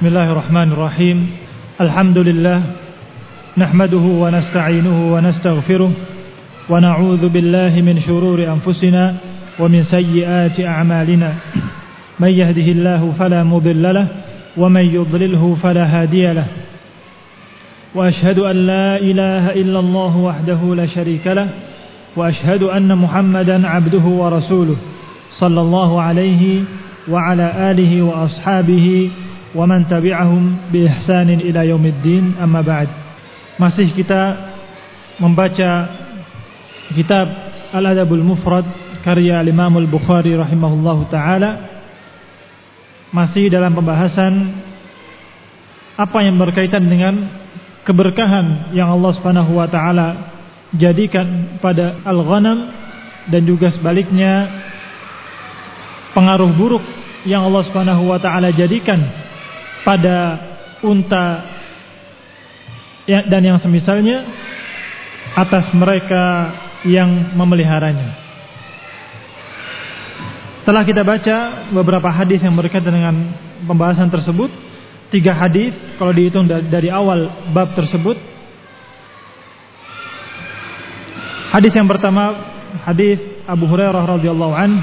Bismillahirrahmanirrahim. Alhamdulillah nahmaduhu wa nasta'inuhu wa nastaghfiruh wa na'udzu billahi min shururi anfusina wa min sayyiati a'malina. May yahdihillahu fala mudilla lahu wa may yudlilhu fala hadiya lahu. Wa ashhadu an la ilaha illallah wahdahu la syarika lahu wa ashhadu anna Muhammadan 'abduhu wa rasuluh sallallahu alaihi wa ala alihi wa ashabihi wa man tabi'ahum bi ihsanin ila yaumiddin, amma ba'd. Masih kita membaca kitab Al-Adabul Mufrad karya Imam Al-Bukhari rahimahullahu taala. Masih dalam pembahasan apa yang berkaitan dengan keberkahan yang Allah Subhanahu wa taala jadikan pada al-ghanam, dan juga sebaliknya pengaruh buruk yang Allah Subhanahu wa taala jadikan pada unta dan yang semisalnya atas mereka yang memeliharanya. Setelah kita baca beberapa hadis yang berkaitan dengan pembahasan tersebut, 3 hadis kalau dihitung dari awal bab tersebut. Hadis yang pertama, hadis Abu Hurairah radhiyallahu anhu,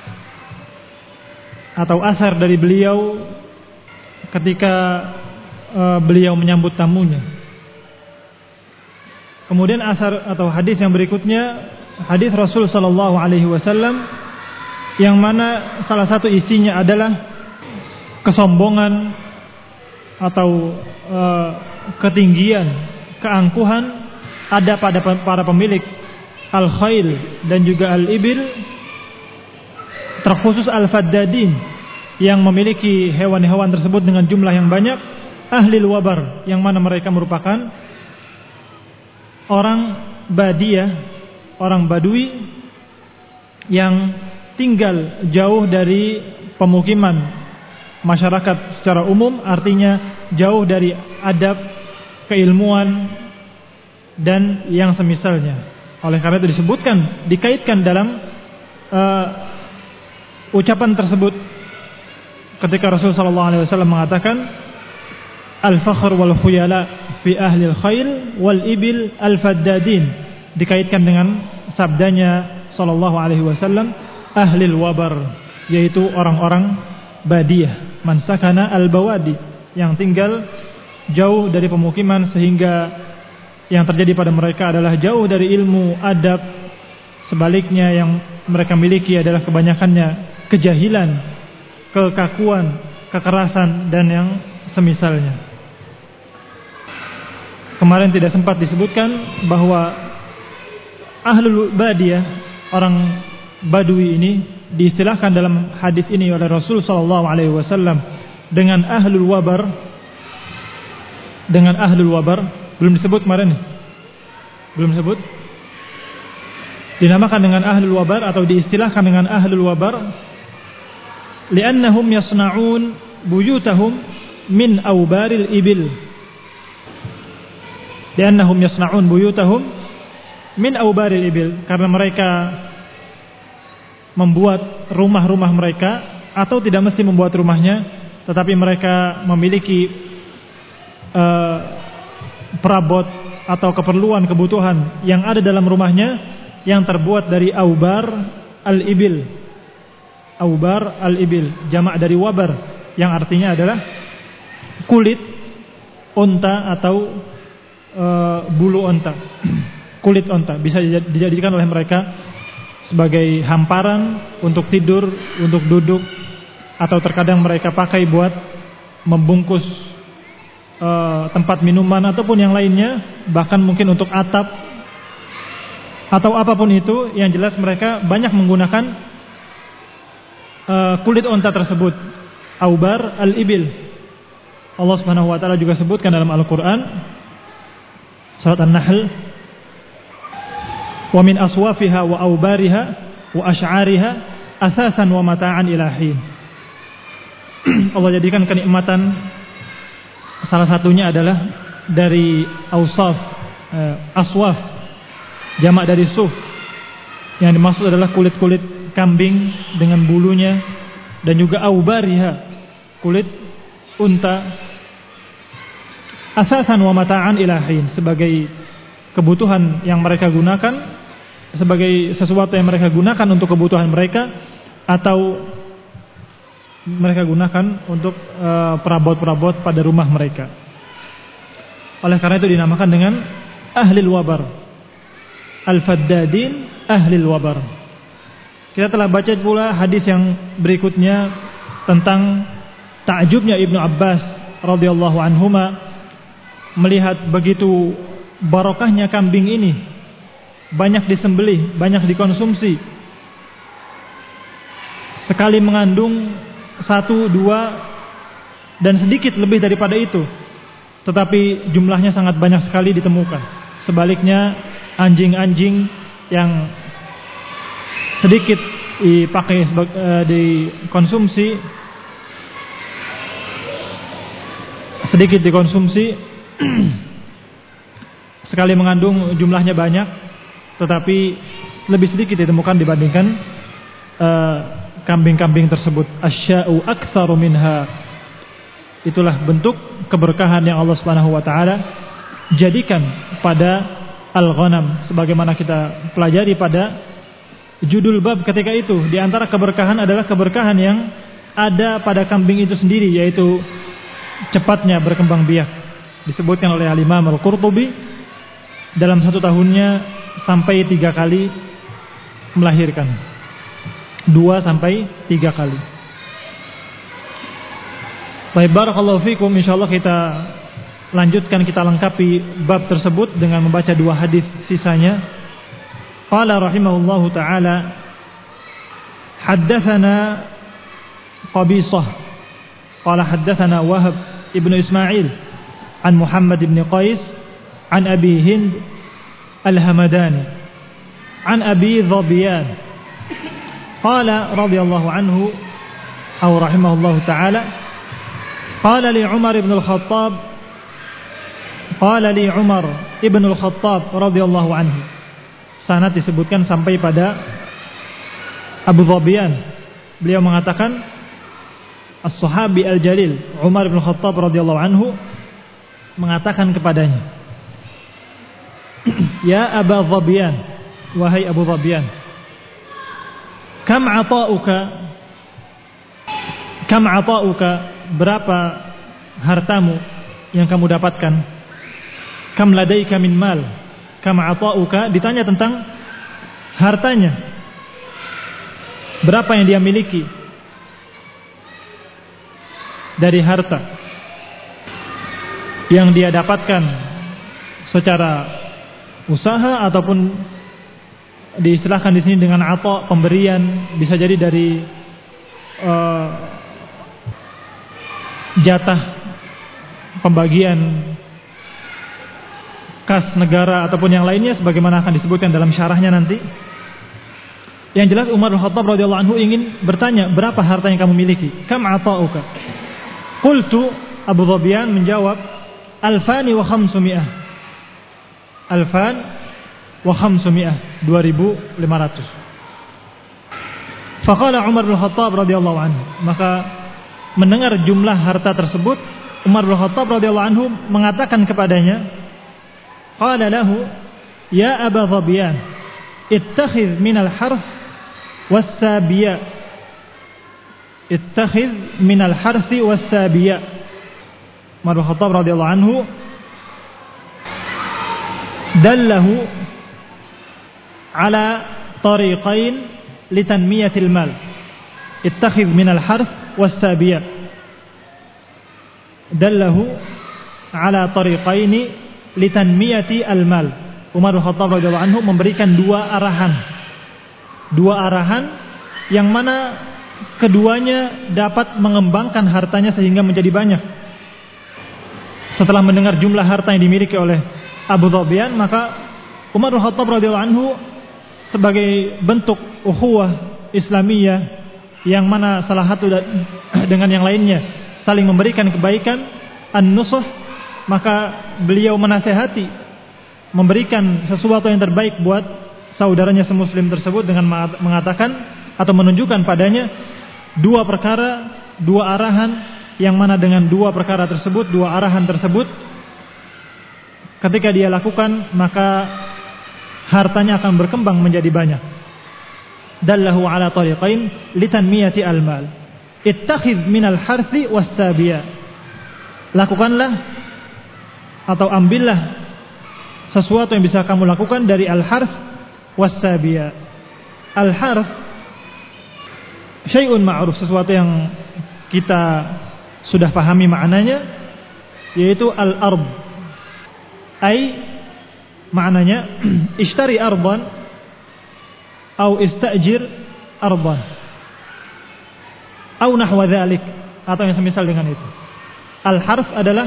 atau asar dari beliau ketika beliau menyambut tamunya. Kemudian asar atau hadis yang berikutnya, hadis Rasul sallallahu alaihi wasallam, yang mana salah satu isinya adalah kesombongan atau ketinggian, keangkuhan ada pada para pemilik al-khail dan juga al-ibil, terkhusus al-faddadin yang memiliki hewan-hewan tersebut dengan jumlah yang banyak, ahlil wabar, yang mana mereka merupakan orang badiyah, orang badui yang tinggal jauh dari pemukiman masyarakat secara umum, artinya jauh dari adab, keilmuan dan yang semisalnya. Oleh karena itu disebutkan, dikaitkan dalam ucapan tersebut ketika Rasul sallallahu alaihi wasallam mengatakan al-fakhr wal khuyala fi ahli al-khail wal ibil al-faddadin, dikaitkan dengan sabdanya sallallahu alaihi wasallam ahli al-wabar, yaitu orang-orang badiyah, man sakana al-bawadi, yang tinggal jauh dari pemukiman sehingga yang terjadi pada mereka adalah jauh dari ilmu, adab. Sebaliknya yang mereka miliki adalah kebanyakannya kejahilan, kekakuan, kekerasan dan yang semisalnya. Kemarin tidak sempat disebutkan bahwa ahlul badiyah, orang badui ini diistilahkan dalam hadis ini oleh Rasul sallallahu alaihi wasallam dengan ahlul wabar. Dengan ahlul wabar belum disebut kemarin. Belum disebut. Dinamakan dengan ahlul wabar atau diistilahkan dengan ahlul wabar li'annahum yasna'un buyutahum min awbaril ibil. Li'annahum yasna'un buyutahum min awbaril ibil, karena mereka membuat rumah-rumah mereka, atau tidak mesti membuat rumahnya, tetapi mereka memiliki perabot atau keperluan, kebutuhan yang ada dalam rumahnya yang terbuat dari awbar al-ibil. Awbar al-ibil, jamak dari wabar, yang artinya adalah kulit onta atau bulu onta. Kulit onta bisa dijadikan oleh mereka sebagai hamparan untuk tidur, untuk duduk, atau terkadang mereka pakai buat membungkus tempat minuman ataupun yang lainnya, bahkan mungkin untuk atap atau apapun itu. Yang jelas mereka banyak menggunakan kulit onta tersebut, awbar al-ibil. Allah Subhanahu wa taala juga sebutkan dalam Al-Qur'an surat An-Nahl, wa min aswafiha wa awbariha wa asy'ariha asasan wa mata'an ila hin. Allah jadikan kenikmatan salah satunya adalah dari awsaf, aswaf, jamak dari suf. Yang dimaksud adalah kulit-kulit kambing dengan bulunya, dan juga aubariha, kulit unta asasan wa mata'an ila hin, sebagai kebutuhan yang mereka gunakan, sebagai sesuatu yang mereka gunakan untuk kebutuhan mereka, atau mereka gunakan untuk perabot-perabot pada rumah mereka. Oleh karena itu dinamakan dengan ahlil wabar, al-faddadin ahlil wabar. Kita telah baca pula hadis yang berikutnya tentang ta'jubnya Ibnu Abbas radhiyallahu anhuma melihat begitu barokahnya kambing ini, banyak disembelih, banyak dikonsumsi, sekali mengandung 1, 2 dan sedikit lebih daripada itu, tetapi jumlahnya sangat banyak sekali ditemukan. Sebaliknya anjing-anjing yang sedikit dipakai dikonsumsi, sedikit dikonsumsi sekali mengandung jumlahnya banyak, tetapi lebih sedikit ditemukan dibandingkan kambing-kambing tersebut. Asya'u aktsaru minha. Itulah bentuk keberkahan yang Allah Subhanahu wa taala jadikan pada al-ghanam, sebagaimana kita pelajari pada judul bab ketika itu. Di antara keberkahan adalah keberkahan yang ada pada kambing itu sendiri, yaitu cepatnya berkembang biak. Disebutkan oleh Al-Imam Al-Qurtubi, dalam 1 tahunnya sampai 3 kali melahirkan, 2 sampai 3 kali. Baik, barakallahu fikum. Insyaallah kita lanjutkan, kita lengkapi bab tersebut dengan membaca 2 hadis sisanya. Qala rahimahullahu taala, haddatsana Qabisah qala haddatsana Wahab ibnu Ismail an Muhammad ibn Qais an Abi Hind al-Hamadani an Abi Dhabiyan qala radhiyallahu anhu aw rahimahullahu taala qala li Umar ibn al-Khattab radhiyallahu anhu. Sanad disebutkan sampai pada Abu Dhabiyan. Beliau mengatakan, as-sahabi al-jalil Umar ibn al-Khattab radhiyallahu anhu mengatakan kepadanya, ya Abu Dhabiyan, wahai Abu Dhabiyan, kam ata'uka, berapa hartamu yang kamu dapatkan? Kam ladaika min mal, kam ata'uka, ditanya tentang hartanya, berapa yang dia miliki dari harta yang dia dapatkan secara usaha ataupun diistilahkan di sini dengan ata, pemberian, bisa jadi dari jatah pembagian kas negara ataupun yang lainnya, sebagaimana akan disebutkan dalam syarahnya nanti. Yang jelas Umar bin Khattab radhiyallahu anhu ingin bertanya, berapa harta yang kamu miliki? Kam ata'uka? Qultu, Abu Dhabiyan menjawab, 2,500. 2,500. Faqala Umar bin Khattab radhiyallahu anhu, maka mendengar jumlah harta tersebut, Umar bin Khattab radhiyallahu anhu mengatakan kepadanya, qala lahu, ya Abu Dhabiyan, ittakhidh minal harth was-sabiya, ittakhidh minal harthi was-sabiya. Umar bin Khattab radhiyallahu anhu dallahu ala tariqain litanmiyatil mal, ittakhidh minal harth was-sabiya, dallahu ala tariqaini litanmiyati al-mal. Umar bin Khattab radhiyallahu anhu memberikan 2 arahan yang mana keduanya dapat mengembangkan hartanya sehingga menjadi banyak. Setelah mendengar jumlah harta yang dimiliki oleh Abu Dhabiyan, maka Umar bin Khattab radhiyallahu anhu sebagai bentuk ukhuwah Islamiyah yang mana salah satu dengan yang lainnya saling memberikan kebaikan, an-nusuh, maka beliau menasihati, memberikan sesuatu yang terbaik buat saudaranya semuslim tersebut dengan mengatakan atau menunjukkan padanya 2 perkara, 2 arahan, yang mana dengan 2 perkara tersebut, 2 arahan tersebut ketika dia lakukan maka hartanya akan berkembang menjadi banyak. Dallahu ala tariqain litanmiyati al-mal. Ittakhidh minal harthi was-sabiya. Lakukanlah atau ambillah sesuatu yang bisa kamu lakukan dari al-harth was-sabiya. Al-harth syai'un ma'ruf, sesuatu yang kita sudah pahami maknanya, yaitu al-ard. Ai maknanya ishtari ardan atau istajir ardan atau nahwa dzalik, atau yang semisal dengan itu. Al-harth adalah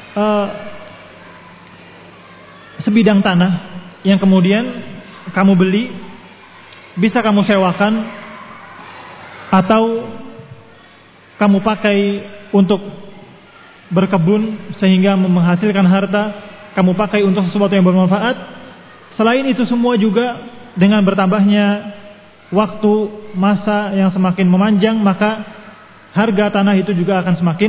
sebidang tanah yang kemudian kamu beli, bisa kamu sewakan atau kamu pakai untuk berkebun sehingga menghasilkan harta, kamu pakai untuk sesuatu yang bermanfaat. Selain itu semua juga dengan bertambahnya waktu, masa yang semakin memanjang, maka harga tanah itu juga akan semakin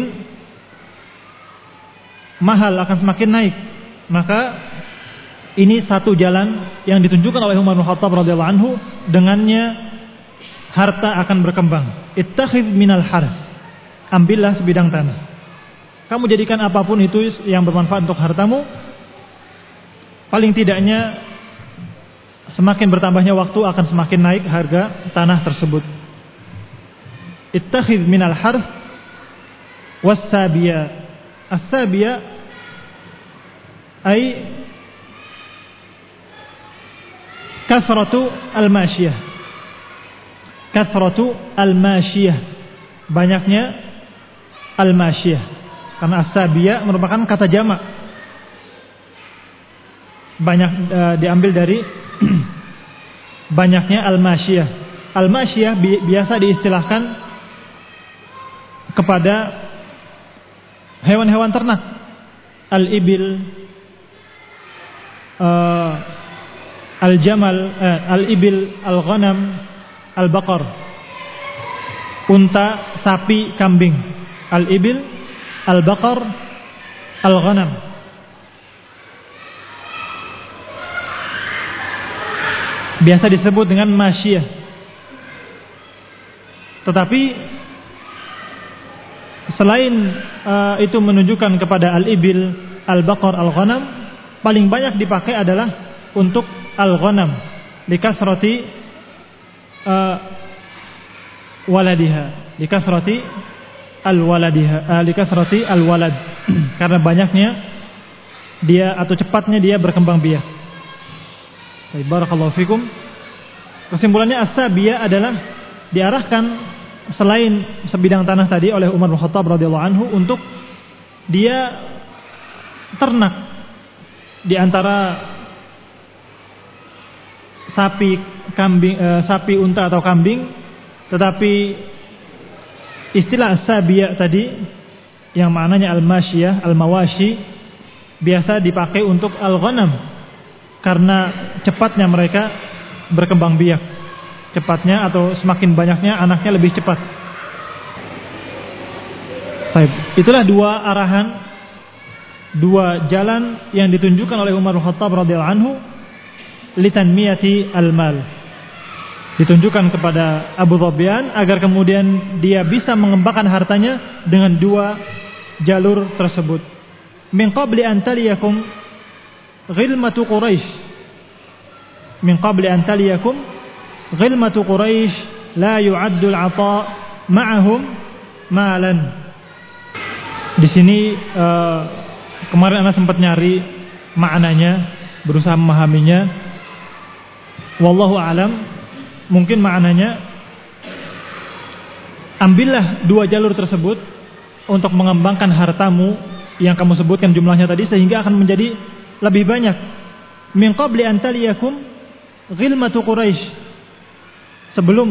mahal, akan semakin naik. Maka ini satu jalan yang ditunjukkan oleh Umar bin Khattab radhiyallahu anhu, dengannya harta akan berkembang. Ittakhidh minal harth. Ambillah sebidang tanah. Kamu jadikan apapun itu yang bermanfaat untuk hartamu. Paling tidaknya semakin bertambahnya waktu akan semakin naik harga tanah tersebut. Ittakhidh minal harth was-sabiya. As-sabiya ay kathratu al-mashiyah. Kathratu al-mashiyah, banyaknya al-mashiyah. Karena as-sabiya merupakan kata jamak, banyak diambil dari banyaknya al-mashiyah. Al-mashiyah biasa diistilahkan kepada hewan-hewan ternak. Al-ibil, al-jamal, al-ibil, al-ghanam, al-baqar. Unta, sapi, kambing. Al-ibil, al-baqar, al-ghanam. Biasa disebut dengan masyiyah. Tetapi selain itu menunjukkan kepada al-ibil, al-baqar, al-ghanam, paling banyak dipakai adalah untuk al-ghanam likasrati waladiha, likasrati al-waladiha, likasrati al-walad, karena banyaknya dia atau cepatnya dia berkembang biak. Baik, barakallahu fikum. Kesimpulannya as-sabiya adalah diarahkan selain sebidang tanah tadi oleh Umar bin Khattab radhiyallahu anhu untuk dia ternak di antara sapi, kambing, sapi, unta atau kambing. Tetapi istilah as-sabiya tadi yang maknanya al-masyiyah, al-mawashi, biasa dipakai untuk al-ghanam karena cepatnya mereka berkembang biak. Cepatnya atau semakin banyaknya anaknya lebih cepat. Baik, itulah dua arahan, dua jalan yang ditunjukkan oleh Umar bin Khattab radhiyallahu anhu litanmiyati al-mal. Ditunjukkan kepada Abu Dhabian agar kemudian dia bisa mengembangkan hartanya dengan dua jalur tersebut. Min qabli an taliyakum ghilmatu Quraisy. Min qabli an taliyakum ghilmatu Quraisy la yu'addu al-'ata' ma'ahum malan. Di sini kemarin Anda sempat nyari maknanya, berusaha memahaminya. Wallahu alam, mungkin maknanya ambillah dua jalur tersebut untuk mengembangkan hartamu yang kamu sebutkan jumlahnya tadi sehingga akan menjadi lebih banyak. Min qabli an taliyakum ghilmatu Quraisy, sebelum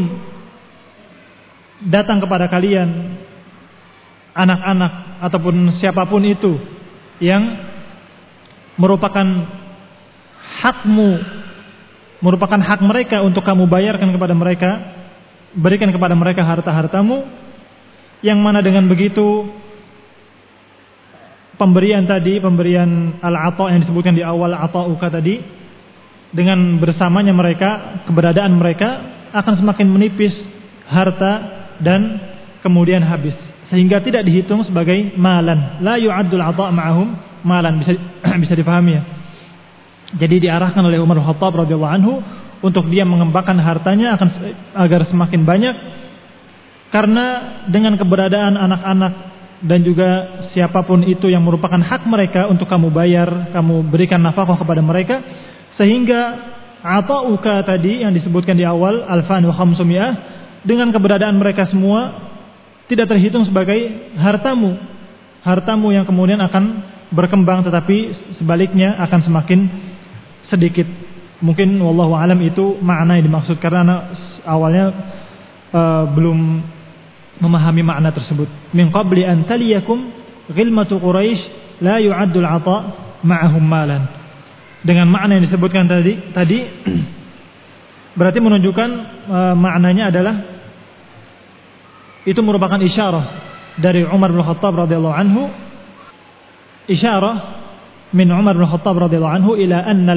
datang kepada kalian anak-anak ataupun siapapun itu yang merupakan hakmu, merupakan hak mereka untuk kamu bayarkan kepada mereka, berikan kepada mereka harta-hartamu, yang mana dengan begitu pemberian al-ata yang disebutkan di awal ata'uka tadi, dengan bersamanya mereka, keberadaan mereka akan semakin menipis harta dan kemudian habis, sehingga tidak dihitung sebagai malan. La yu'addul ata' ma'ahum malan, bisa dipahami ya. Jadi diarahkan oleh Umar bin Khattab radhiyallahu anhu untuk dia mengembangkan hartanya agar semakin banyak, karena dengan keberadaan anak-anak dan juga siapapun itu yang merupakan hak mereka untuk kamu bayar, kamu berikan nafkah kepada mereka, sehingga ata'uka tadi yang disebutkan di awal alfan wa khamsumiyah, dengan keberadaan mereka semua tidak terhitung sebagai hartamu yang kemudian akan berkembang, tetapi sebaliknya akan semakin sedikit. Mungkin wallahu alam itu makna yang dimaksud, karena awalnya belum memahami makna tersebut. Min qabli an taliyakum ghilmatu Quraisy la yu'addu al-'ata' ma'ahum malan. Dengan makna yang disebutkan tadi berarti menunjukkan maknanya adalah itu merupakan isyarah dari Umar bin Khattab radhiyallahu anhu, isyarah min Umar bin Khattab radhiyallahu anhu ila anna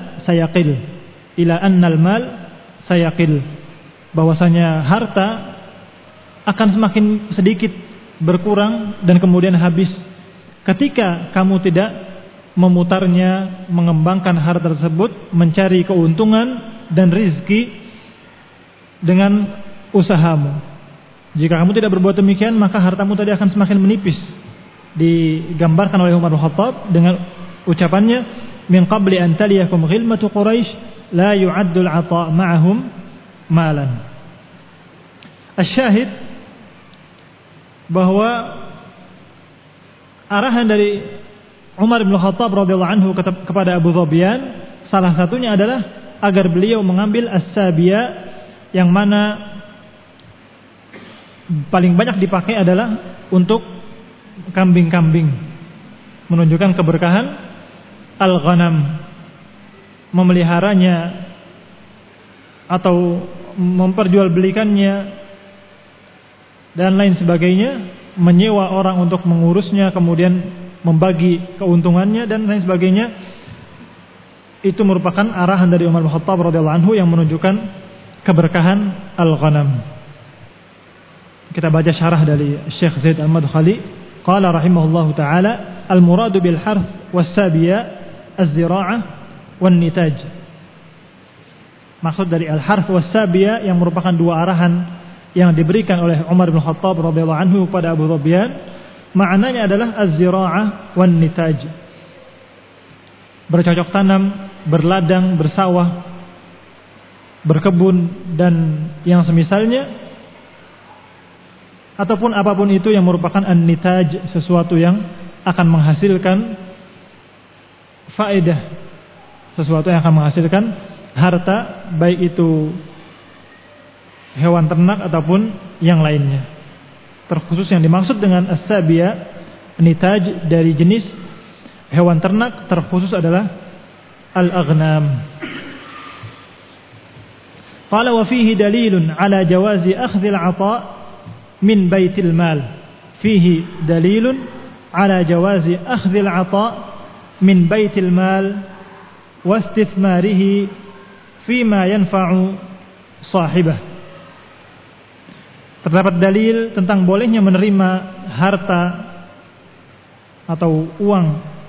al-mal sayaqil, bahwasanya harta akan semakin sedikit berkurang dan kemudian habis ketika kamu tidak memutarnya, mengembangkan harta tersebut, mencari keuntungan dan rizki dengan usahamu. Jika kamu tidak berbuat demikian, maka hartamu tadi akan semakin menipis. Digambarkan oleh Umar bin Khattab dengan ucapannya, min qabli an taliyakum ghilmatu Quraisy la yu'addu al-'ata' ma'ahum malan. Asy-syahid bahwa arahan dari Umar bin Khattab radhiyallahu anhu kepada Abu Dhubyan salah satunya adalah agar beliau mengambil as-sabiya, yang mana paling banyak dipakai adalah untuk kambing-kambing, menunjukkan keberkahan al-ghanam, memeliharanya atau memperjualbelikannya dan lain sebagainya, menyewa orang untuk mengurusnya, kemudian membagi keuntungannya dan lain sebagainya. Itu merupakan arahan dari Umar bin Khattab radhiyallahu anhu yang menunjukkan keberkahan al-ghanam. Kita baca syarah dari Syekh Zaid al-Madkhali, qala rahimahullahu taala, al-muradu bil harth was-sabiya az-zira'ah wan-nitaj. Maksud dari al-harth was-sabiya yang merupakan dua arahan yang diberikan oleh Umar bin Khattab radhiyallahu anhu kepada Abu Dhubyan, maknanya adalah az-zira'ah wan-nitaj, bercocok tanam, berladang, bersawah, berkebun dan yang semisalnya, ataupun apapun itu yang merupakan an-nitaj, sesuatu yang akan menghasilkan faedah, sesuatu yang akan menghasilkan harta, baik itu hewan ternak ataupun yang lainnya. Terkhusus yang dimaksud dengan as-sabiya, nitaj dari jenis hewan ternak, terkhusus adalah al-aghnam. Qala wa fihi dalilun ala jawazi akhdhil 'ata' min baitil mal. Fihi dalilun ala jawazi akhdhil 'ata' min baitil mal wa istithmarihi fima yanfa'u sahibah. Terdapat dalil tentang bolehnya menerima harta atau uang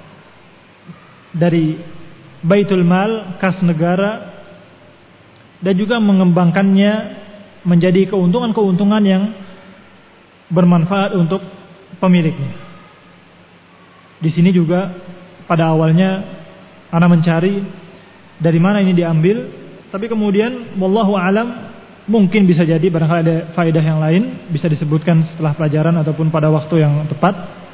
dari baitul mal, kas negara, dan juga mengembangkannya menjadi keuntungan-keuntungan yang bermanfaat untuk pemiliknya. Di sini juga pada awalnya ana mencari dari mana ini diambil, tapi kemudian wallahu alam mungkin bisa jadi barangkali ada faedah yang lain bisa disebutkan setelah pelajaran ataupun pada waktu yang tepat.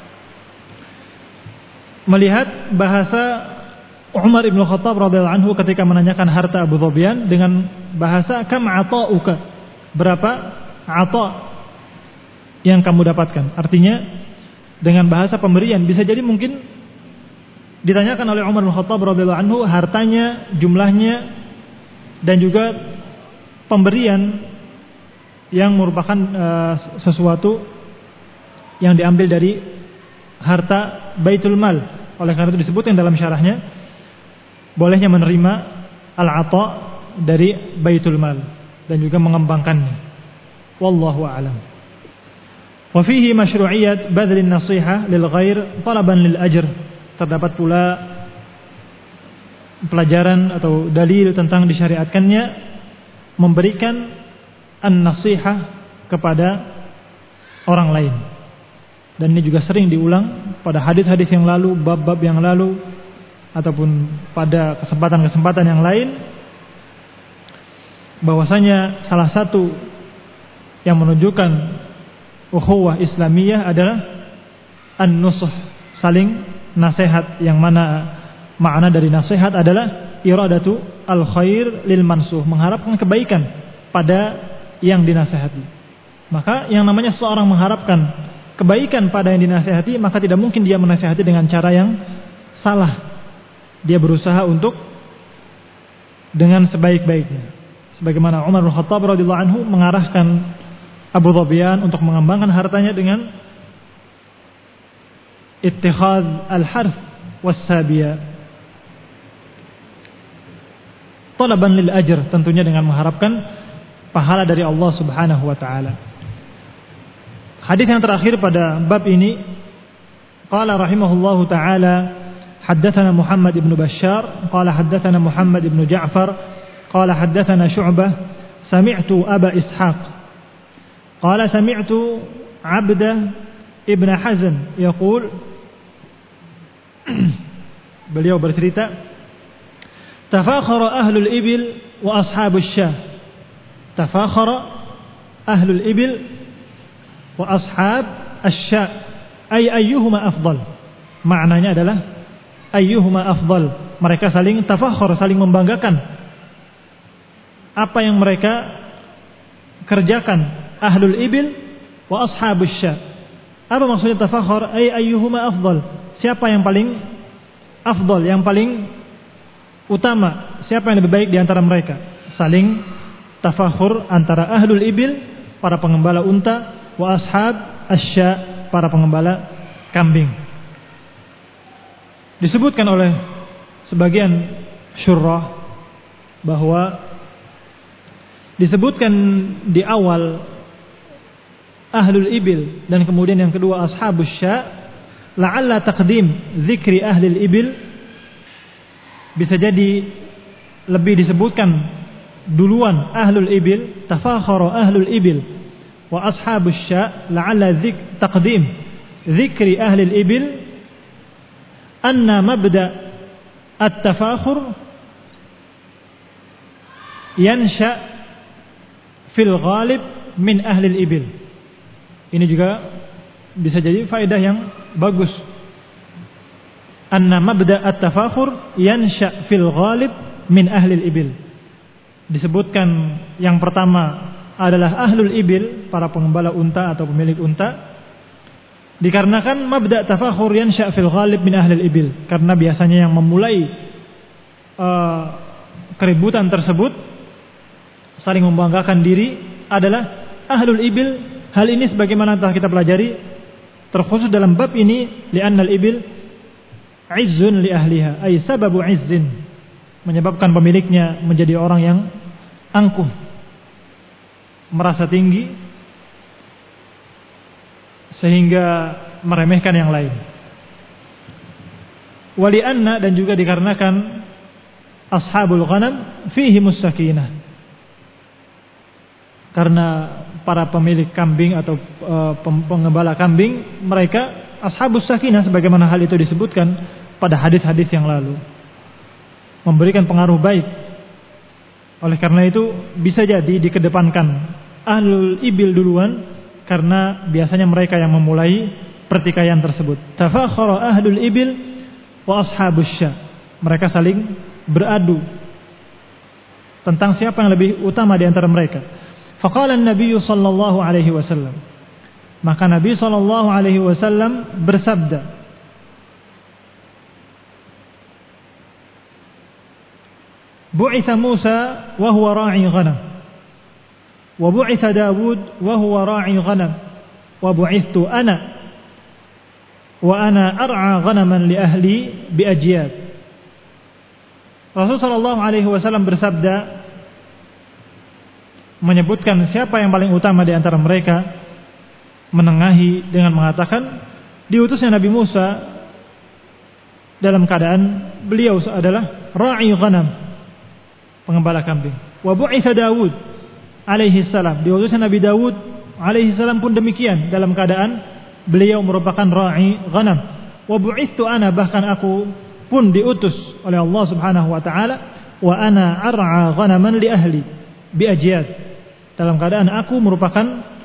Melihat bahasa Umar bin Khattab radhiyallahu anhu ketika menanyakan harta Abu Dhubyan dengan bahasa kam ata'uka, berapa ata yang kamu dapatkan. Artinya dengan bahasa pemberian, bisa jadi mungkin ditanyakan oleh Umar bin Khattab radhiyallahu anhu hartanya, jumlahnya, dan juga pemberian yang merupakan sesuatu yang diambil dari harta baitul mal. Oleh karena itu disebutkan dalam syarahnya bolehnya menerima al-ata dari baitul mal dan juga mengembangkannya. Wallahu a'lam. Wa fihi masyru'iyyat badl an-nasihah lil ghair talaban lil ajr. Terdapat pula pelajaran atau dalil tentang disyariatkannya memberikan an-nasihah kepada orang lain. Dan ini juga sering diulang pada hadis-hadis yang lalu, bab-bab yang lalu, ataupun pada kesempatan-kesempatan yang lain, bahwasanya salah satu yang menunjukkan ukhuwah Islamiyah adalah an-nusuh, saling nasihat, yang mana makna dari nasihat adalah iradatu al-khair lil mansuh, mengharapkan kebaikan pada yang dinasihati. Maka yang namanya seorang mengharapkan kebaikan pada yang dinasihati, maka tidak mungkin dia menasihati dengan cara yang salah. Dia berusaha untuk dengan sebaik-baiknya. Sebagaimana Umar bin Khattab radhiyallahu anhu mengarahkan Abu Dhabian untuk mengembangkan hartanya dengan ittikhadz al-harth was-sabiya, talaban lil ajr, tentunya dengan mengharapkan pahala dari Allah Subhanahu wa taala. Hadis yang terakhir pada bab ini, qala rahimahullahu taala, haddatsana Muhammad ibn Bashar qala haddatsana Muhammad ibn Ja'far qala haddatsana Syu'bah sami'tu Aba Ishaq qala sami'tu Abdah ibn Hazm yaqul, beliau bercerita, tafakhara ahlul ibil wa ashabus syah. Tafakhara ahlul ibil wa ashab asy-syah, ay ayyuhuma afdal. Maknanya adalah ayyuhuma afdal. Mereka saling tafakhur, saling membanggakan apa yang mereka kerjakan. Ahlul ibil wa ashabus syah. Apa maksudnya tafakhur? Ay ayyuhuma afdal. Siapa yang paling afdal, yang paling utama? Siapa yang lebih baik di antara mereka? Saling tafakhur antara ahlul ibil, para pengembala unta, wa ashab asya, para pengembala kambing. Disebutkan oleh sebagian syurrah bahwa disebutkan di awal ahlul ibil dan kemudian yang kedua ashabus sya, la'alla taqdim zikri ahlul ibil, bisa jadi lebih disebutkan duluan ahlul ibil, tafakhara ahlul ibil wa ashabus sya, la'alla taqdim zikri ahlul ibil anna mabda at-tafakhur yansha fil ghalib min ahlil ibil. Ini juga bisa jadi faedah yang bagus. Anna mabda at-tafakhur yansha fil ghalib min ahlil ibil. Disebutkan yang pertama adalah ahlul ibil, para pengembala unta atau pemilik unta, dikarenakan mabda tafakhur yansha fil ghalib min ahlil ibil, karena biasanya yang memulai keributan tersebut, saling membanggakan diri, adalah ahlul ibil. Hal ini sebagaimana telah kita pelajari terkhusus dalam bab ini, li'annal ibil izzun li ahliha, ay sababu izzin, menyebabkan pemiliknya menjadi orang yang angkuh, merasa tinggi sehingga meremehkan yang lain. Wali anna, dan juga dikarenakan ashabul ghanam fihi musakinah, karena para pemilik kambing atau pengembala kambing, mereka ashabus sakinah, sebagaimana hal itu disebutkan pada hadis-hadis yang lalu, memberikan pengaruh baik. Oleh karena itu bisa jadi dikedepankan ahlul ibil duluan, karena biasanya mereka yang memulai pertikaian tersebut. Tafakhara ahlul ibil wa ashabus sya, mereka saling beradu tentang siapa yang lebih utama di antara mereka. Faqala an-nabiy sallallahu alaihi wasallam, maka Nabi sallallahu alaihi wasallam bersabda, bu'itha Musa wa huwa ra'i ghanam, wa bu'itha Dawud wa huwa ra'i ghanam, wa bu'ithtu ana wa ana ar'a ghanaman li ahli bi ajyad. Rasul sallallahu alaihi wasallam bersabda, menyebutkan siapa yang paling utama di antara mereka, menengahi dengan mengatakan diutusnya Nabi Musa dalam keadaan beliau adalah ra'i ghanam, pengembala kambing. Wa bu'itsa Daud alaihi salam, diutusnya Nabi Daud alaihi salam pun demikian, dalam keadaan beliau merupakan ra'i ghanam. Wa bu'itsu ana, bahkan aku pun diutus oleh Allah Subhanahu wa taala, wa ana ar'a ghanaman li ahli bi ajyad, dalam keadaan aku merupakan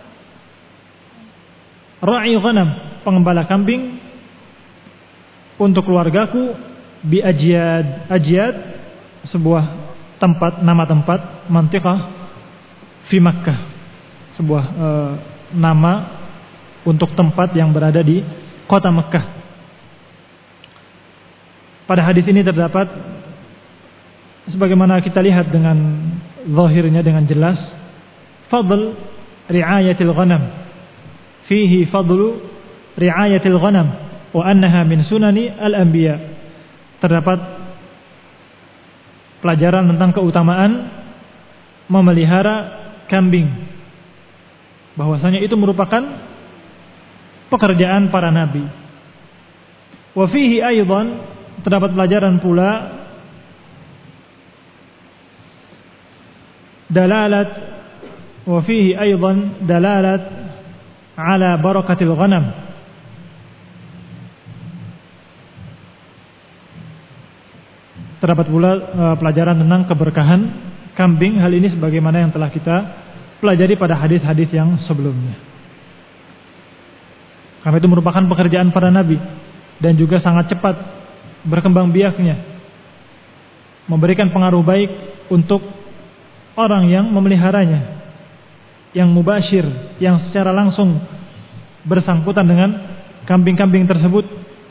ra'i ghanam, pengembala kambing untuk keluargaku, bi ajyad. Ajyad sebuah tempat, nama tempat, mantiqah fi Makkah, sebuah nama untuk tempat yang berada di kota Makkah. Pada hadis ini terdapat, sebagaimana kita lihat dengan zahirnya dengan jelas, fadl ri'ayatil ghanam, fihi fadlu ri'ayatil ghanam wa annaha min sunani al-anbiya. Terdapat pelajaran tentang keutamaan memelihara kambing, bahwasanya itu merupakan pekerjaan para nabi. Wa fihi aidan, terdapat pelajaran pula dalalat, wa fihi aidan dalalat ala barakatil ghanam, terdapat pula pelajaran tentang keberkahan kambing. Hal ini sebagaimana yang telah kita pelajari pada hadis-hadis yang sebelumnya. Karena itu merupakan pekerjaan para nabi dan juga sangat cepat berkembang biaknya, memberikan pengaruh baik untuk orang yang memeliharanya, yang mubasyir, yang secara langsung bersangkutan dengan kambing-kambing tersebut.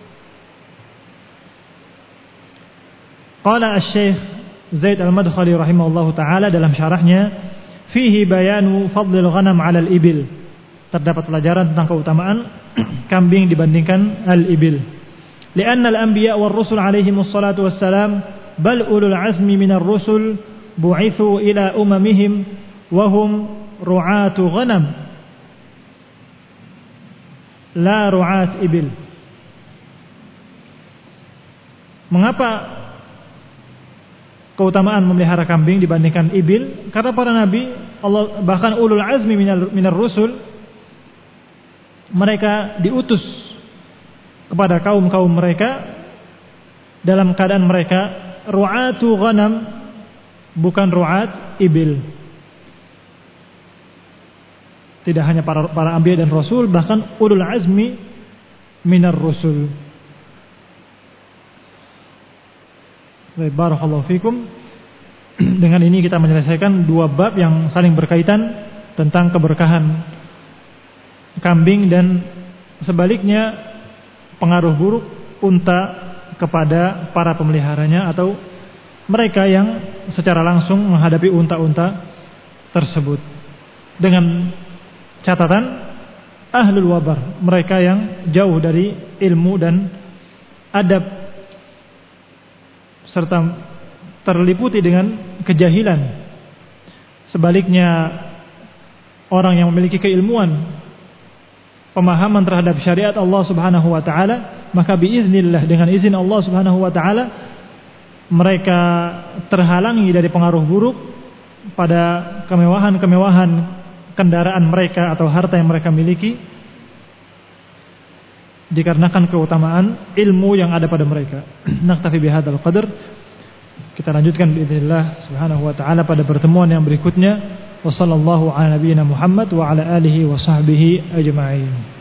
Qala asy-Syaikh Zaid Al-Madkhali rahimahullahu taala dalam syarahnya, fihi bayanu fadlil ghanam 'ala al-ibil, terdapat pelajaran tentang keutamaan kambing dibandingkan al-ibil. Lianna al-anbiya war rusul alaihimus salatu wassalam bal ulul azmi minar rusul bu'ithu ila umamihim wa hum ru'atu ghanam la ru'at ibil. Mengapa keutamaan memelihara kambing dibandingkan ibil? Karena para nabi, Allah bahkan ulul azmi minar rusul, mereka diutus kepada kaum-kaum mereka dalam keadaan mereka ru'atu ghanam, bukan ru'at ibil. Tidak hanya para anbiya dan rasul, bahkan ulul azmi minar rusul. Barakallahu fikum. Dengan ini kita menyelesaikan dua bab yang saling berkaitan tentang keberkahan kambing dan sebaliknya pengaruh buruk unta kepada para pemeliharanya atau mereka yang secara langsung menghadapi unta-unta tersebut. Dengan catatan ahlul wabar, mereka yang jauh dari ilmu dan adab serta terliputi dengan kejahilan. Sebaliknya orang yang memiliki keilmuan, pemahaman terhadap syariat Allah Subhanahu wa taala, maka biiznillah, dengan izin Allah Subhanahu wa taala, mereka terhalangi dari pengaruh buruk pada kemewahan-kemewahan kendaraan mereka atau harta yang mereka miliki, dikarenakan keutamaan ilmu yang ada pada mereka. Naktafi bihadzal qadar. Kita lanjutkan biiznillah Subhanahu wa taala pada pertemuan yang berikutnya. Wassallallahu ala nabiyyina Muhammad wa ala alihi wa sahbihi ajma'in.